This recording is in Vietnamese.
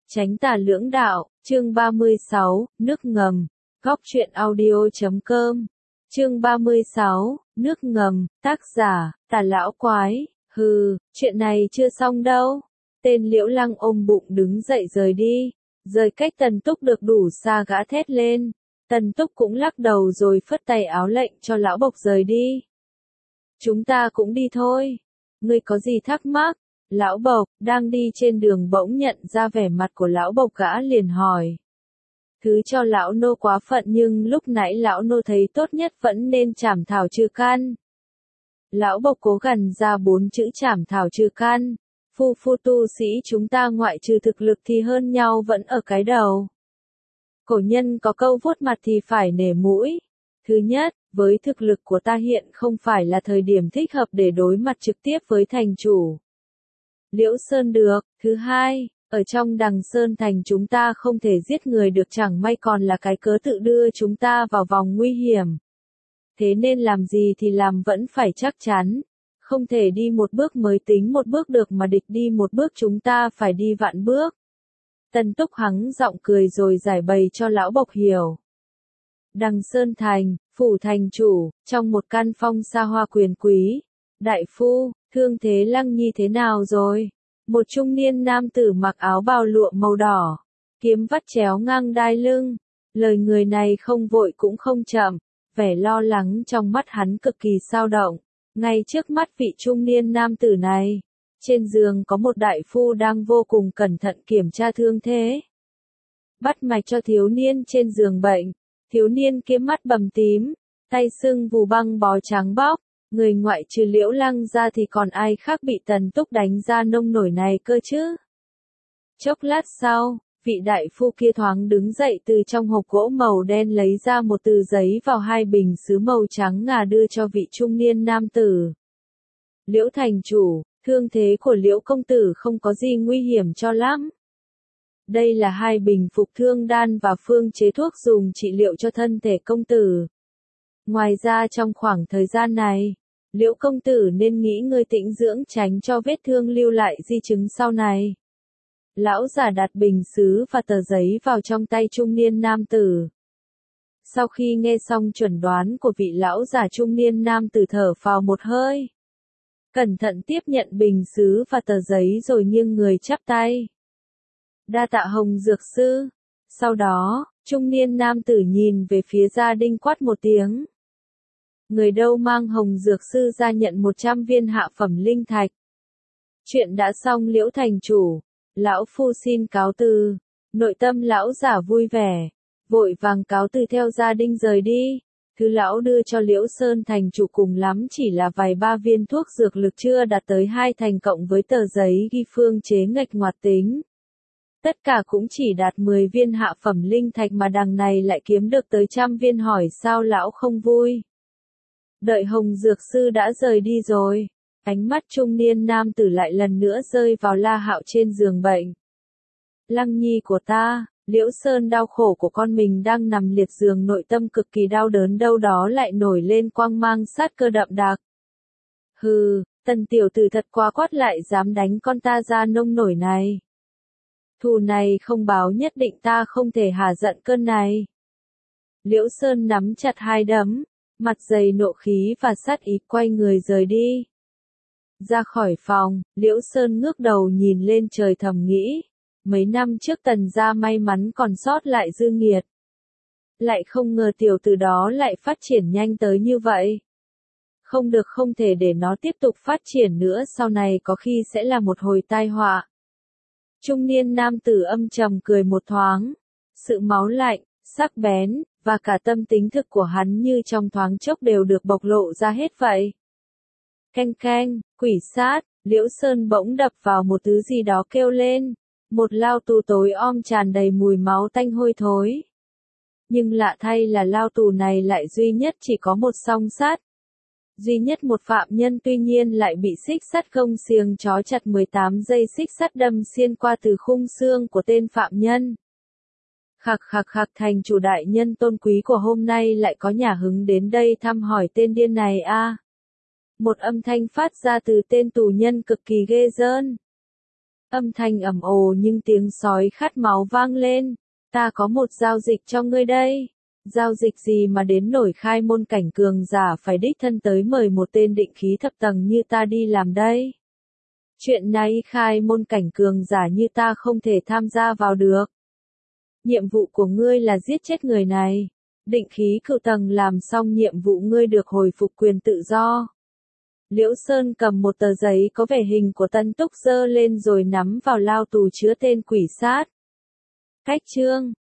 Chánh tà lưỡng đạo, chương 36, nước ngầm, góc truyện audio.com, chương 36, nước ngầm, tác giả, Tà Lão Quái, chuyện này chưa xong đâu. Tên Liễu Lăng ôm bụng đứng dậy rời đi, rời cách Tần Túc được đủ xa gã thét lên. Tần Túc cũng lắc đầu rồi phất tay áo lệnh cho Lão Bộc rời đi. Chúng ta cũng đi thôi. Ngươi có gì thắc mắc? Lão Bộc, đang đi trên đường bỗng nhận ra vẻ mặt của Lão Bộc gã liền hỏi. Thứ cho Lão Nô quá phận nhưng lúc nãy Lão Nô thấy tốt nhất vẫn nên trảm thảo trừ căn. Lão Bộc cố gằn ra 4 chữ trảm thảo trừ căn. Phu tu sĩ chúng ta ngoại trừ thực lực thì hơn nhau vẫn ở cái đầu. Cổ nhân có câu vuốt mặt thì phải nể mũi. Thứ nhất, với thực lực của ta hiện không phải là thời điểm thích hợp để đối mặt trực tiếp với thành chủ Liễu Sơn được. Thứ hai, ở trong Đằng Sơn Thành chúng ta không thể giết người được, chẳng may còn là cái cớ tự đưa chúng ta vào vòng nguy hiểm. Thế nên làm gì thì làm vẫn phải chắc chắn. Không thể đi một bước mới tính một bước được mà địch đi một bước chúng ta phải đi vạn bước. Tần Túc hắng giọng cười rồi giải bày cho Lão Bộc hiểu. Đằng Sơn Thành, phủ thành chủ, trong một căn phong xa hoa quyền quý. Đại phu, thương thế Lăng Nhi thế nào rồi? Một trung niên nam tử mặc áo bào lụa màu đỏ, kiếm vắt chéo ngang đai lưng. Lời người này không vội cũng không chậm, vẻ lo lắng trong mắt hắn cực kỳ xao động. Ngay trước mắt vị trung niên nam tử này, trên giường có một đại phu đang vô cùng cẩn thận kiểm tra thương thế. Bắt mạch cho thiếu niên trên giường bệnh, thiếu niên kia mắt bầm tím, tay sưng vù băng bó trắng bóc. Người ngoại trừ Liễu Lăng ra thì còn ai khác bị Tần Túc đánh ra nông nổi này cơ chứ? Chốc lát sau, vị đại phu kia thoáng đứng dậy từ trong hộp gỗ màu đen lấy ra một tờ giấy vào 2 bình sứ màu trắng ngà đưa cho vị trung niên nam tử. Liễu thành chủ, thương thế của Liễu công tử không có gì nguy hiểm cho lắm. Đây là 2 bình phục thương đan và phương chế thuốc dùng trị liệu cho thân thể công tử. Ngoài ra trong khoảng thời gian này, Liễu công tử nên nghỉ ngơi tĩnh dưỡng tránh cho vết thương lưu lại di chứng sau này. Lão giả đặt bình sứ và tờ giấy vào trong tay trung niên nam tử. Sau khi nghe xong chuẩn đoán của vị lão giả, trung niên nam tử thở phào một hơi. Cẩn thận tiếp nhận bình sứ và tờ giấy rồi nghiêng người chắp tay. Đa tạ Hồng dược sư. Sau đó, trung niên nam tử nhìn về phía gia đình quát một tiếng. Người đâu mang Hồng dược sư ra nhận 100 viên hạ phẩm linh thạch. Chuyện đã xong Liễu thành chủ. Lão phu xin cáo từ. Nội tâm lão giả vui vẻ, vội vàng cáo từ theo gia đình rời đi. Thứ lão đưa cho Liễu Sơn thành chủ cùng lắm chỉ là vài 3 viên thuốc dược lực chưa đạt tới 2 thành cộng với tờ giấy ghi phương chế nghịch ngoạt tính. Tất cả cũng chỉ đạt 10 viên hạ phẩm linh thạch mà đằng này lại kiếm được tới 100 viên, hỏi sao lão không vui. Đợi Hồng dược sư đã rời đi rồi, ánh mắt trung niên nam tử lại lần nữa rơi vào La Hạo trên giường bệnh. Lăng Nhi của ta, Liễu Sơn đau khổ của con mình đang nằm liệt giường, nội tâm cực kỳ đau đớn, đâu đó lại nổi lên quang mang sát cơ đậm đặc. Tần tiểu tử thật quá quát, lại dám đánh con ta ra nông nổi này. Thù này không báo nhất định ta không thể hả giận cơn này. Liễu Sơn nắm chặt 2 đấm, mặt dày nộ khí và sát ý quay người rời đi. Ra khỏi phòng, Liễu Sơn ngước đầu nhìn lên trời thầm nghĩ. Mấy năm trước Tần gia may mắn còn sót lại dư nghiệt. Lại không ngờ tiểu tử đó lại phát triển nhanh tới như vậy. Không được, không thể để nó tiếp tục phát triển nữa, sau này có khi sẽ là một hồi tai họa. Trung niên nam tử âm trầm cười một thoáng. Sự máu lạnh, sắc bén, và cả tâm tính thực của hắn như trong thoáng chốc đều được bộc lộ ra hết vậy. Canh canh, quỷ sát, Liễu Sơn bỗng đập vào một thứ gì đó kêu lên. Một lao tù tối om tràn đầy mùi máu tanh hôi thối. Nhưng lạ thay là lao tù này lại duy nhất chỉ có một song sắt. Duy nhất một phạm nhân, tuy nhiên lại bị xích sắt gông xiềng trói chặt, 18 dây xích sắt đâm xuyên qua từ khung xương của tên phạm nhân. Khặc khặc khặc, thành chủ đại nhân tôn quý của hôm nay lại có nhà hứng đến đây thăm hỏi tên điên này a. Một âm thanh phát ra từ tên tù nhân cực kỳ ghê rợn. Âm thanh ầm ồ nhưng tiếng sói khát máu vang lên. Ta có một giao dịch cho ngươi đây. Giao dịch gì mà đến nổi khai môn cảnh cường giả phải đích thân tới mời một tên định khí thập tầng như ta đi làm đây? Chuyện này khai môn cảnh cường giả như ta không thể tham gia vào được. Nhiệm vụ của ngươi là giết chết người này. Định khí cửu tầng làm xong nhiệm vụ ngươi được hồi phục quyền tự do. Liễu Sơn cầm một tờ giấy có vẻ hình của Tân Túc giơ lên rồi nắm vào lao tù chứa tên quỷ sát. Cách chương